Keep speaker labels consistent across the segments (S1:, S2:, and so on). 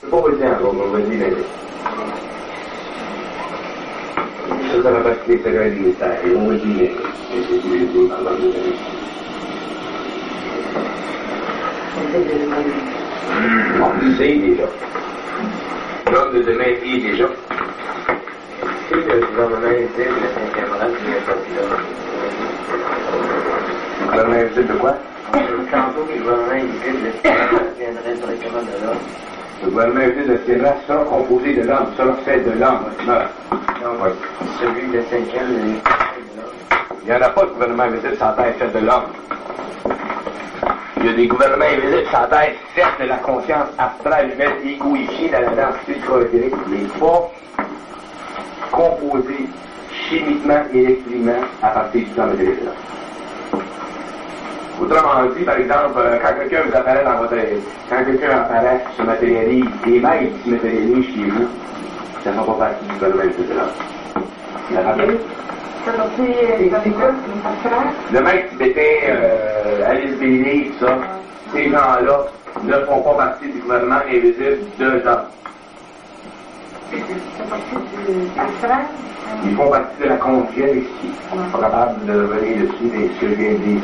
S1: Pas au temps, on va dire, ça va passer les secrets du mystère, et on va dire, on sait déjà. L'homme de demain est déjà. Tu sais que le gouvernement invisible, le cinquième rang, qui vient sortir là. Le gouvernement invisible de quoi? Tantôt que le gouvernement invisible, viendrait directement de là. Le gouvernement invisible de ces races sera composé de l'homme, sera fait de l'homme. Oui. Celui de cinquième, de l'homme. Il n'y en a pas de gouvernement invisible sans terre fait de l'homme. Il y a des gouvernements invisibles sans terre faits de la conscience astrale humaine égoïfiée dans la densité chronologique, mais pas composé chimiquement et électriquement à partir du temps matériel. Autrement dit, par exemple, quand quelqu'un vous apparaît dans votre... Quand quelqu'un apparaît, se matérialise, les maîtres qui se matérialisent chez vous, ça ne fait pas partie du gouvernement invisible de l'homme. Vous la rappelez? Le mec qui était Alice Bailey, tout ça, ces gens-là ne font pas partie du gouvernement invisible de l'homme. Ils font partie de la conscience ici. On n'est pas capable de revenir dessus, mais ce que je viens de dire.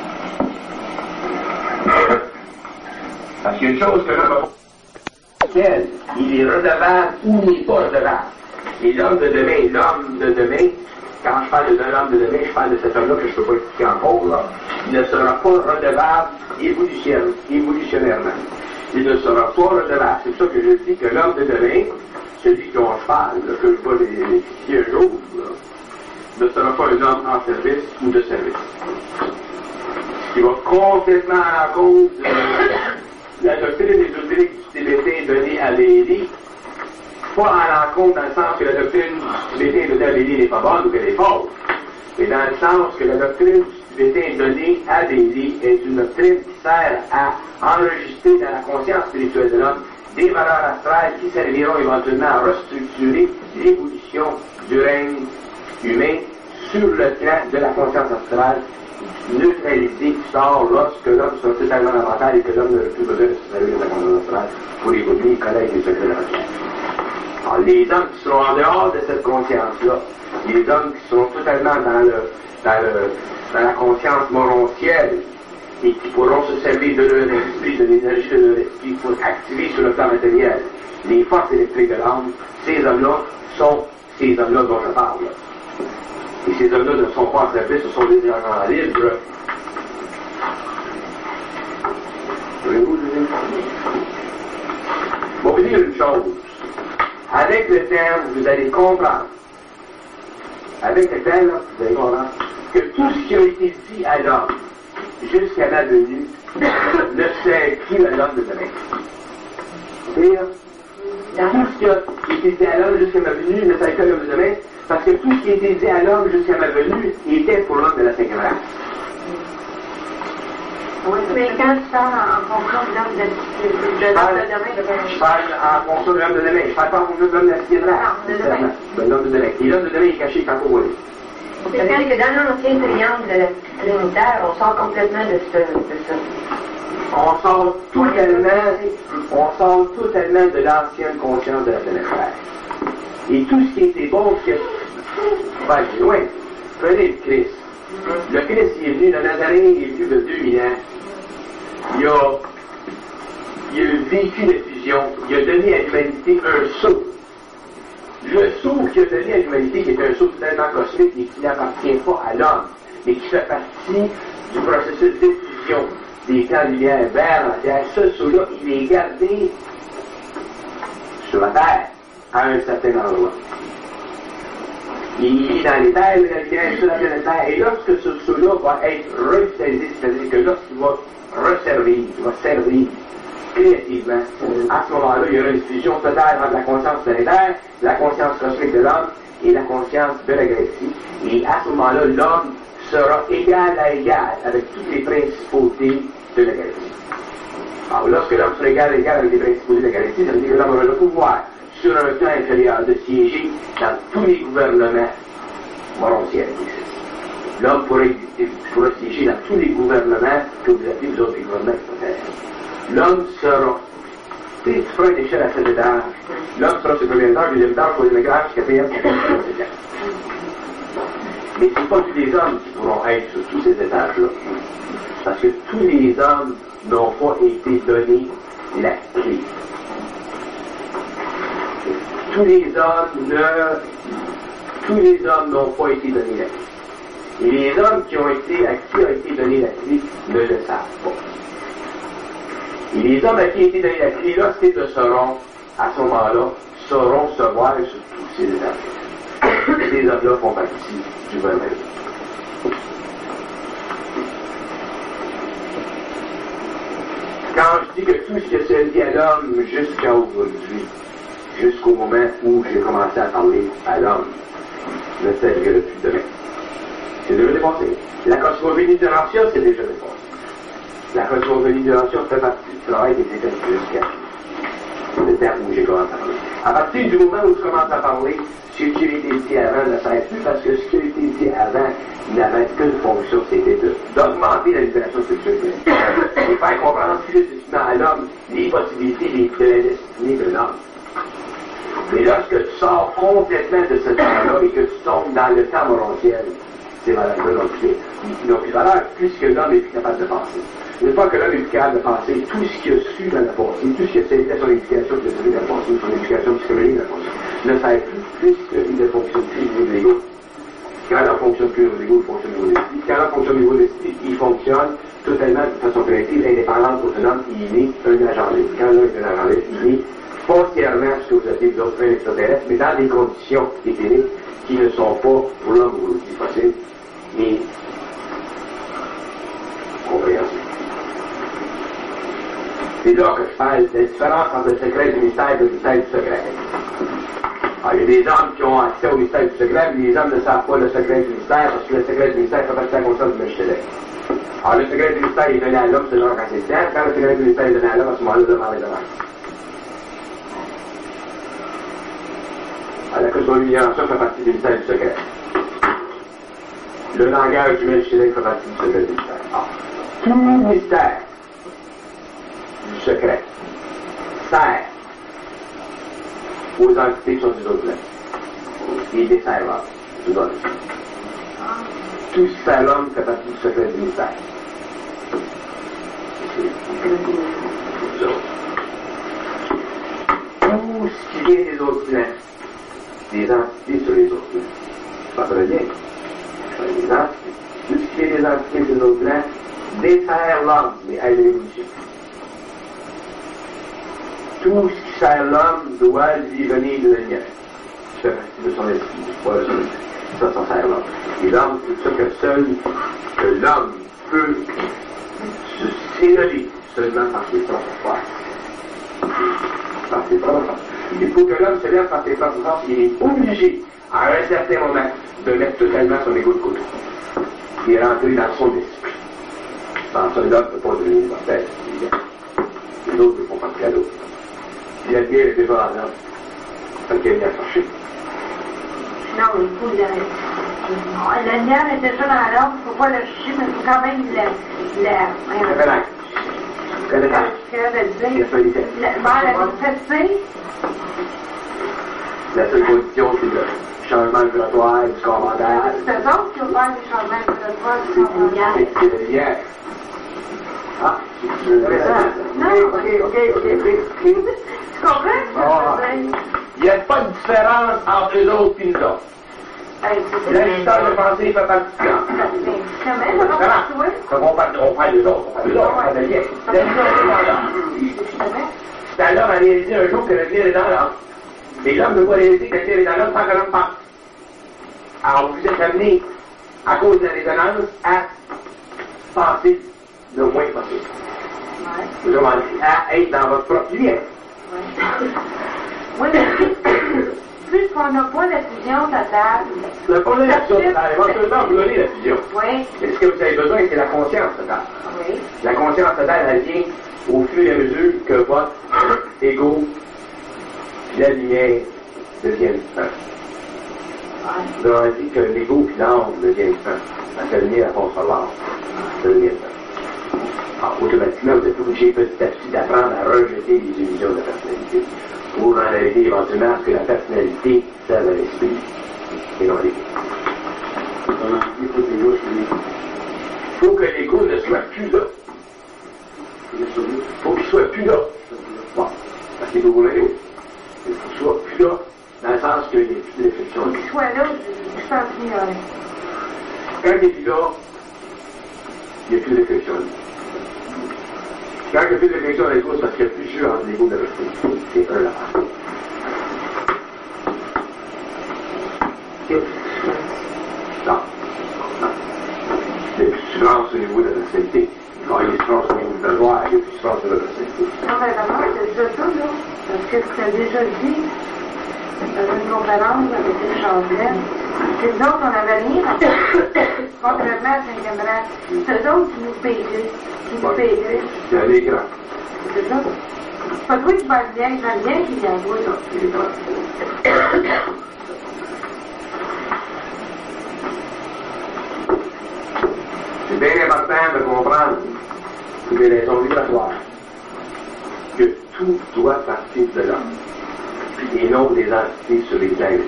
S1: Parce qu'il y a une chose que l'homme il est redevable ou n'est pas redevable. Et l'homme de demain, quand je parle de l'homme de demain, je parle de cet homme-là que je ne peux pas expliquer encore, là. Il ne sera pas redevable évolutionnairement. Il ne sera pas redevable. C'est pour ça que je dis que l'homme de demain, celui dont je parle, là, que je vais l'expliquer un jour, là, ne sera pas un homme en service ou de service. Ce qui va complètement à la cause de la doctrine ésotérique du Tibétain donnée à Béli, pas à l'encontre dans le sens que la doctrine du Tibétain donnée à Béli n'est pas bonne ou qu'elle est fausse, mais dans le sens que la doctrine du Tibétain donnée à Béli est une doctrine qui sert à enregistrer dans la conscience spirituelle de l'homme des valeurs astrales qui serviront éventuellement à restructurer l'évolution du règne humain sur le plan de la conscience astrale neutralisée qui sort lorsque l'homme sera totalement mental et que l'homme n'aura plus besoin de se servir de la conscience astrale pour évoluer et connaître les secrets de la conscience. Alors, les hommes qui seront en dehors de cette conscience-là, les hommes qui seront totalement dans la conscience morontielle et qui pourront se servir de leur esprit, de l'énergie de leur esprit pour activer sur le plan matériel les forces électriques de l'âme, ces hommes-là sont ces hommes-là dont je parle. Et ces hommes-là ne sont pas en service, ce sont des gens libres. Voulez-vous le dire? Bon, vous dire une chose. Avec le temps, vous allez comprendre. Avec le temps, vous allez comprendre que tout ce qui a été dit à l'homme jusqu'à ma venue ne sert plus à l'homme de demain. C'est-à-dire, tout ce qui a été dit à l'homme jusqu'à ma venue ne sert qu'à l'homme de demain, parce que tout ce qui a été dit à l'homme jusqu'à ma venue était pour l'homme de la cinquième race.
S2: Oui, mais quand tu parles en fonction de l'homme de demain,
S1: je parle en fonction de l'homme de demain. Je parle pas en fonction de l'homme de la cinquième race. Non, de l'homme de demain. Et l'homme de demain est caché quand on voit.
S2: C'est-à-dire que dans l'ancien triangle trinitaire, on sort complètement de ça.
S1: On sort totalement de l'ancienne conscience de la planète Terre. Et tout ce qui était bon, va aller loin. Prenez le Christ. Le Christ, il est venu, le Nazaréen, il est venu de 2000 ans. Il a vécu la fusion. Il a donné à l'humanité un saut. Le saut qu'il a donné à l'humanité, qui est un saut totalement cosmique et qui n'appartient pas à l'homme, mais qui fait partie du processus d'effusion des temps de lumière vers la Terre, ce saut-là, il est gardé sur la Terre à un certain endroit. Il est dans les terres de la lumière sur la planète Terre, et lorsque ce saut-là va être ressaisi, c'est-à-dire que lorsqu'il va servir créativement, à ce moment-là, il y aura une fusion totale entre la conscience planétaire, la conscience cosmique de l'homme et la conscience de la galaxie. Et à ce moment-là, l'homme sera égal à égal avec toutes les principautés de la galaxie. Alors, lorsque l'homme sera égal à égal avec les principautés de la galaxie, ça veut dire que l'homme aura le pouvoir, sur un plan inférieur, de siéger dans tous les gouvernements morontiels qui existent. L'homme pourra siéger dans tous les gouvernements que vous appelez vous autres les gouvernements extraterrestres. L'homme sera Tu sais, tu feras une échelle à 7 étages. L'homme sera sur le premier étage, deuxième étage, troisième étage, quatrième, etc. Mais c'est pas tous les hommes qui pourront être sur tous ces étages-là. Parce que tous les hommes n'ont pas été donnés la clé. Tous les hommes n'ont pas été donnés la clé. Et les hommes à qui a été donnée la clé ne le savent pas. Et les hommes à qui a été donnée la clé, lorsqu'ils le sauront, à ce moment-là, sauront se voir sur tous ces étages. Ces hommes-là font partie du bonheur. Quand je dis que tout ce qui a servi à l'homme jusqu'à aujourd'hui, jusqu'au moment où j'ai commencé à parler à l'homme, ne servira plus demain. C'est déjà dépassé. La cosmogonie de l'ancien, c'est déjà dépassé. La cosmogonie de l'ancien fait partie du travail qui était fait jusqu'à le terme où j'ai commencé à parler. À partir du moment où je commence à parler, ce qui a été dit avant ne sert plus parce que ce qui a été dit avant n'avait qu'une fonction, c'était d'augmenter la libération sexuelle. Et faire comprendre plus justement à l'homme les possibilités de la destinée de l'homme. Mais lorsque tu sors complètement de ce temps-là et que tu tombes dans le temps morontiel, ces valeurs-là n'ont plus de valeur puisque l'homme est plus capable de penser. Une fois que l'homme est plus capable de penser, tout ce qu'il a su dans le passé, tout ce qui a servi à son éducation qui a servi dans le passé, son éducation psychologique dans le passé, ne sert plus puisqu'il ne fonctionne plus au niveau de l'ego. Quand l'homme fonctionne plus au niveau de l'ego, il fonctionne au niveau de l'esprit. Quand l'homme fonctionne au niveau de l'esprit, il fonctionne totalement de façon collective, indépendante, autonome, il est un agent libre. Quand l'homme est un agent libre, il est foncièrement ce que vous appelez vous autres un extraterrestre, mais dans des conditions éthyliques qui ne sont pas pour l'homme aujourd'hui possibles et compréhensibles. C'est là que je parle de la différence entre le secret du mystère et le mystère du secret. Alors, il y a des hommes qui ont accès au mystère du secret, mais les hommes ne savent pas le secret du mystère parce que le secret du mystère fait partie de la conscience de Melchizedek. Alors, le secret du mystère est donné à l'homme selon quand c'est temps. Quand le secret du mystère est donné à l'homme, à ce moment-là, demandez de l'homme. Alors, la cosmogonie ça fait partie du mystère du secret. Le langage du Melchizedek fait partie du secret du mystère. Alors, tout mystère du secret sert aux entités qui sont des autres plans. Il dessert l'homme. Tout ce qui sert l'homme fait partie du secret du mystère. Tout ce qui vient des autres plans, des entités sur les autres plans, ça va bien. Les entités, tout ce qui vient des entités sur les autres plans dessert l'homme, mais à l'évolution. Tout ce qui sert l'homme doit lui venir de la lumière. Ça fait partie de son esprit, pas de son esprit. Ça sert l'homme. Et l'homme, c'est ça que l'homme peut se s'élever seulement par ses propres forces. Par ses propres forces. Il faut que l'homme se lève par ses propres forces. Il est obligé, à un certain moment, de mettre totalement son égo de côté. Et rentrer dans son esprit. Sans ça, l'homme ne peut pas devenir mortel. Les autres ne font pas de cadeau. Si la lumière est déjà en l'homme, ça qu'elle vient chercher.
S2: Non, il faut la lumière est déjà dans l'homme, il ne faut pas la chercher, mais il faut quand même la
S1: la seule condition, c'est le changement vibratoire du commentaire.
S2: C'est eux autres qui ont fait les changements vibratoires du commentaire.
S1: C'est la lumière. Ah, tu veux ça?
S2: Non.
S1: Ok.
S2: Tu comprends?
S1: Il n'y a pas de différence entre eux autres et nous autres. L'agisseur de pensée fait partie de ça. On parle d'eux autres, on parle de l'agisseur est dans l'homme. C'est à l'homme à réaliser un jour que la lumière est dans l'homme. Mais l'homme ne peut pas réaliser que la lumière est dans l'homme sans que l'homme pense. Alors vous êtes amené, à cause de la résonance, à penser le moins possible. Vous demandez à être dans votre propre lumière.
S2: Oui, mais puisqu'on n'a pas la fusion totale.
S1: Vous n'avez pas besoin de la fusion totale. Éventuellement, vous donnez la fusion.
S2: Oui.
S1: Mais ce que vous avez besoin, c'est la conscience totale.
S2: Oui.
S1: La conscience totale, elle vient au fur et à mesure que votre ego et la lumière deviennent un. Vous avez dit que l'ego et l'âme deviennent un. Parce que la lumière, elle passe par l'âme. Ça devient un.
S3: automatiquement, vous êtes obligé petit à petit d'apprendre à rejeter les illusions de la personnalité pour en arriver éventuellement à ce que la personnalité serve à l'esprit et non à l'ego. Il faut que l'ego ne soit plus là. Il faut qu'il soit plus là. Bon, parce qu'il est toujours là. Il faut qu'il soit plus là, dans le sens qu'il n'y ait plus de réflexion.
S2: Qu'il soit là, je pense qu'il y a...
S3: Quand il est plus là, il n'y a plus de réflexion. Quand il n'y a plus de réflexion dans l'ego, c'est parce qu'il n'y a plus de jeu entre l'ego et le réflexion. C'est un là. Non. Il y a plus de différence au niveau de la personnalité. Quand il y a plus de différence au niveau de la loi, il y a plus de différence au niveau de la personnalité.
S2: Non, mais vraiment, c'est déjà ça, là. Parce que tu as déjà dit, dans une conférence avec les Chamblaine, que nous autres, on n'avait rien à faire. Contrairement à Saint-Cameron. C'est eux autres qui nous payaient.
S3: C'est un écran.
S2: C'est ça. C'est pas toi qui vas bien, c'est bien qui vient vous, ça.
S3: C'est bien important de comprendre pour des raisons vibratoires que tout doit partir de là et non des entités sur les ailes.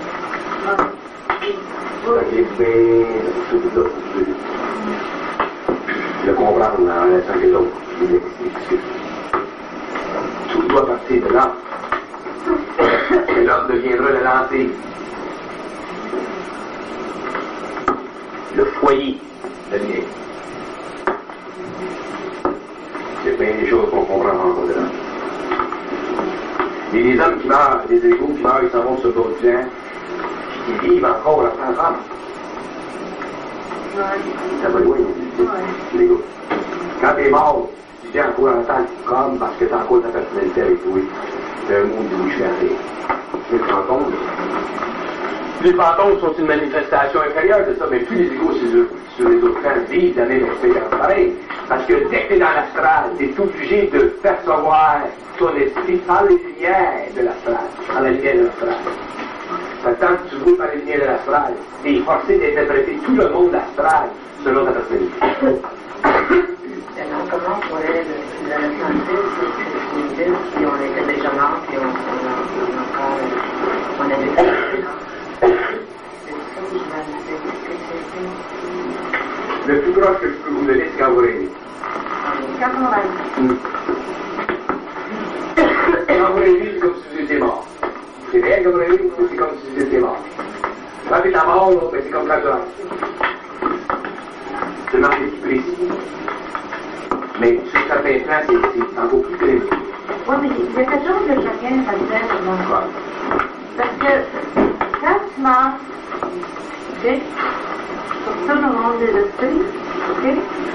S3: Ça qui est bien tout là pour le comprendre en relation avec les autres. Tout doit partir de là. Et là deviendra le lancer. Le foyer de bien. C'est bien des choses qu'on comprend encore de là. Il y a des hommes qui meurent, des égaux qui meurent, ils s'en vont sur d'autres gens, qui vivent encore la fin ça va loin, l'ego. Quand t'es mort, tu tiens encore en tant que comme parce que t'as encore ta personnalité avec toi. C'est un mot d'où je suis arrivé. Les fantômes. Les fantômes sont une manifestation inférieure de ça, mais plus les égos sur les autres plans vivent la même expérience pareille. Parce que dès que t'es dans l'astral, t'es obligé de percevoir ton esprit par les lumières de l'astral, par la lumière de l'astral. Tant que tu roules par les lumières de l'astral, t'es forcé d'interpréter tout le monde astral selon ta personnalité.
S4: Alors, comment on pourrait le ressentir si c'est une si on était déjà mort et on avait fait
S3: le plus proche que je peux vous donner, c'est quand vous rêvez.
S2: Quand on rêve.
S3: Quand vous rêvez, c'est comme si vous étiez mort. C'est bien que vous rêvez, c'est comme si vous étiez mort. Quand tu es mort, c'est comme quand tu rêves. C'est marqué plus précis. Mais sur certains plans, c'est encore plus précis.
S2: Oui, mais il y a quelque chose que chacun va dire. Parce que quand tu meurs, ok, surtout dans le monde des esprits, ok,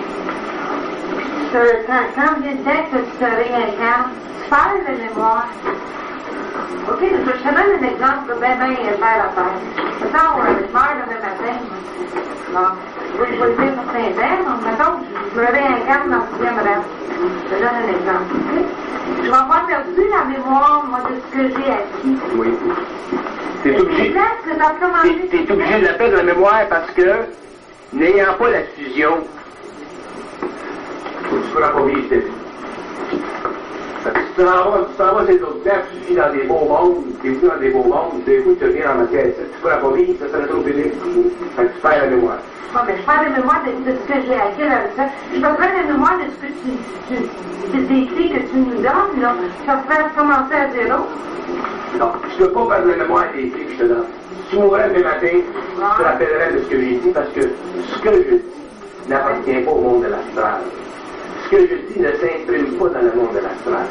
S2: quand vient le temps que tu te réincarnes, tu perds la mémoire. Ok, je te donne un exemple bien faire à faire. Mettons, je meurs demain matin. Bon, je vais le dire pour Saint-Hubert, donc mettons, je me réincarne dans le 6e rang. Je te donne un exemple, ok? Je vais avoir perdu la mémoire, moi, de ce que j'ai acquis.
S3: Oui. T'es obligé, t'es obligé de la perdre la mémoire parce que, n'ayant pas la fusion, faut que tu pourras pas vivre ta vie. Parce que si tu t'en vas ces autres temps, tu vis dans des beaux mondes, tu vis dans des beaux mondes, d'un coup tu reviens en matière, si tu pourras pas vivre, ça serait trop pénible. Fait que tu perds la mémoire.
S2: Bon, mais je perds la mémoire de ce que j'ai acquis avec ça. Je peux prendre la mémoire de ce que des clés que tu nous donnes, là. Ça te fait commencer à zéro.
S3: Non, je ne peux pas perdre la mémoire des clés que je te donne. Si tu mourrais demain matin, je te rappellerais de ce que j'ai dit, parce que ce que je dis n'appartient pas au monde de l'astral. Ce que je dis ne s'imprime pas dans le monde de l'astral.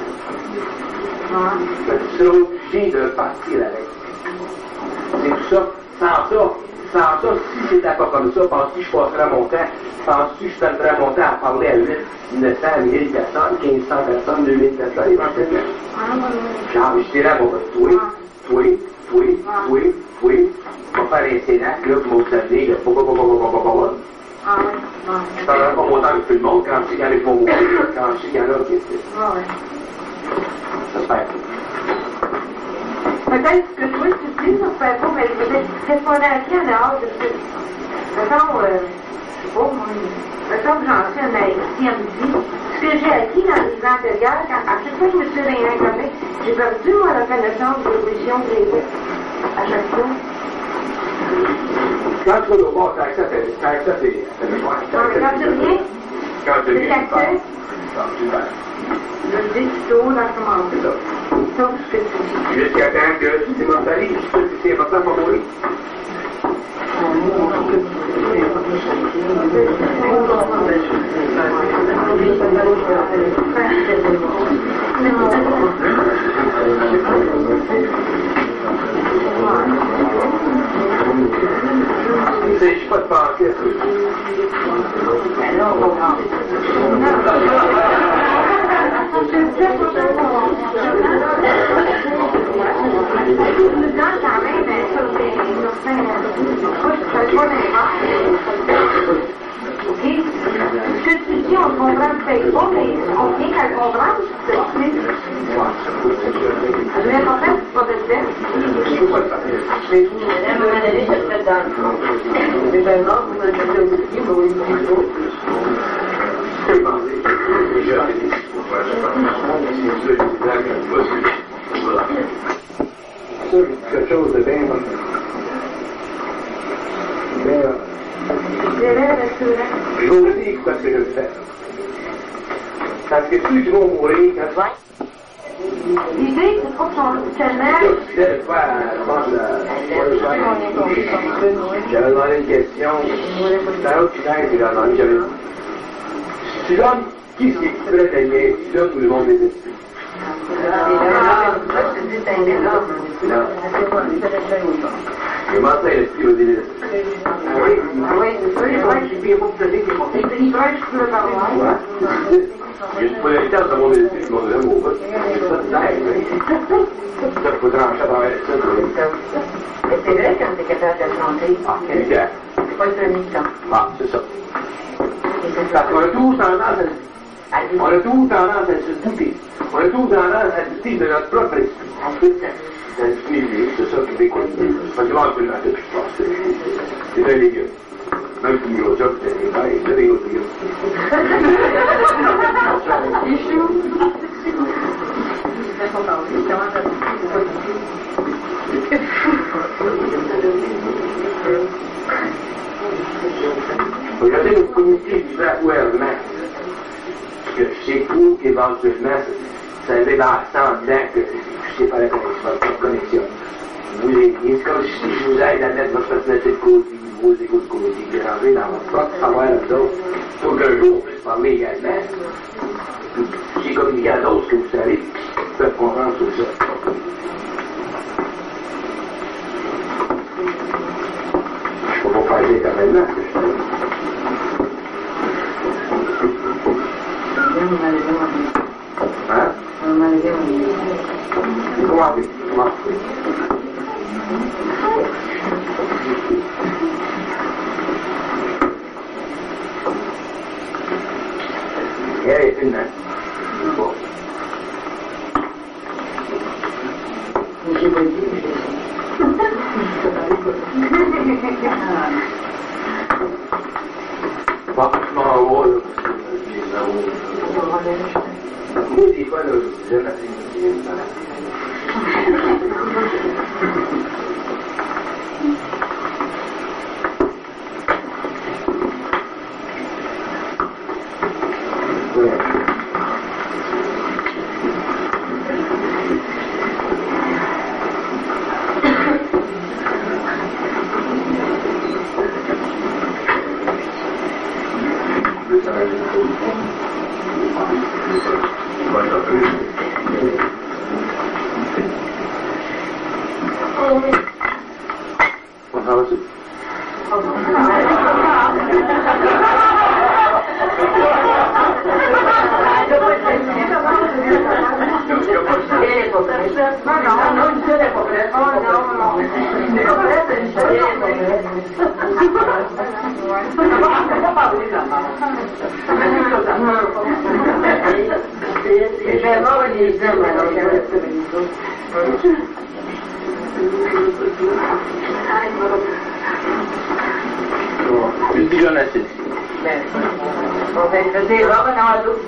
S3: Tu seras obligé de partir avec. C'est tout ça. Sans ça, si c'était pas comme ça, penses-tu que je passerais mon temps? Penses-tu que je passerais mon temps à parler à 8, 900, 1000 personnes, 1500 personnes, 2000 personnes éventuellement? Genre, je dirais, bon, toi, on va faire un cénacle, là, pour m'observer, là, je parlerai pas autant que tout le monde quand je sais qu'il y en a qui vont mourir, quand je sais qu'il y en a qui... Ça se fait.
S2: Peut-être que toi, tu dis, ça se fait pas, mais peut-être qu'est-ce qu'on a acquis en dehors de ça? Mettons, pas, moi. Mettons que j'en suis une haïtienne vie. Ce que j'ai acquis dans les ans de guerre, à chaque fois que je me suis réincarnée, j'ai perdu, moi, la connaissance de l'évolution de l'Église. À chaque fois.
S3: Quand tu vas au bord, t'as accès à tes mémoires.
S2: Quand tu viens,
S3: Quand tu
S2: c'est
S3: viens,
S2: accès.
S3: tu vas.
S2: Je le dis plutôt, là, comment
S3: C'est ça.
S2: sauf ce que tu dis.
S3: Jusqu'à temps que tu t'immortalises, c'est important pour mourir. Je ne suis pas de penser à ça.
S2: OK? Ce que tu dis, on ne comprend peut-être pas, mais on vient qu'à le comprendre, c'est l'important, c'est pas de le faire.
S4: Mais à un moment donné, ça se fait dans le fond. Mais maintenant, vous m'avez fait aussi, vous voyez plus tôt.
S3: C'est quelque chose de bien je vous le dis parce que je le fais. Parce que plus tu vas mourir, quand
S2: L'idée, c'est pas qu'on tellement...
S3: tu sais faire, je pense, j'avais demandé une question, c'est un autre critère que j'avais demandé, j'avais dit, tu donnes, qui c'est prêt à aimer, tu donnes tout le monde des esprits. Je m'enseigne l'esprit au délire.
S2: Oui, c'est vrai que j'ai bien beaucoup de données qui m'ont fait. C'est vrai que je peux le parler.
S3: Il y a une polarité entre mon esprit et mon amour. Ça, il faut trancher à travers ça.
S4: Mais c'est vrai quand t'es capable de chanter, c'est pas le mi-temps.
S3: Ah, c'est ça. Parce qu'on a tous tendance à se douter. On a tous tendance à douter de notre propre esprit. C'est ça qui découle. Parce que là, on peut le faire depuis que c'est un légume. Même si le gros job, c'est des gros légumes. Regardez le comité du gouvernement. Que je sais tout qu'éventuellement, ça avait dans le temps que je sais pas la connexion. Vous aidez, c'est comme si je vous aide à mettre votre personnalité de côté, vos égos de côté, de rentrer dans votre propre savoir à d'autres. Pour qu'un jour, on puisse parler également. J'ai communiqué à d'autres que vous savez, qui peuvent comprendre tout ça. Je ne peux pas faire éternellement ce que je fais. Hein? Comment dire? Elle est une main. Bon.
S4: J'ai pas dit.
S3: Franchement, en gros, là, moi, des fois, là, je disais, Je dis John Assis.
S4: On va être des robes dans l'eau.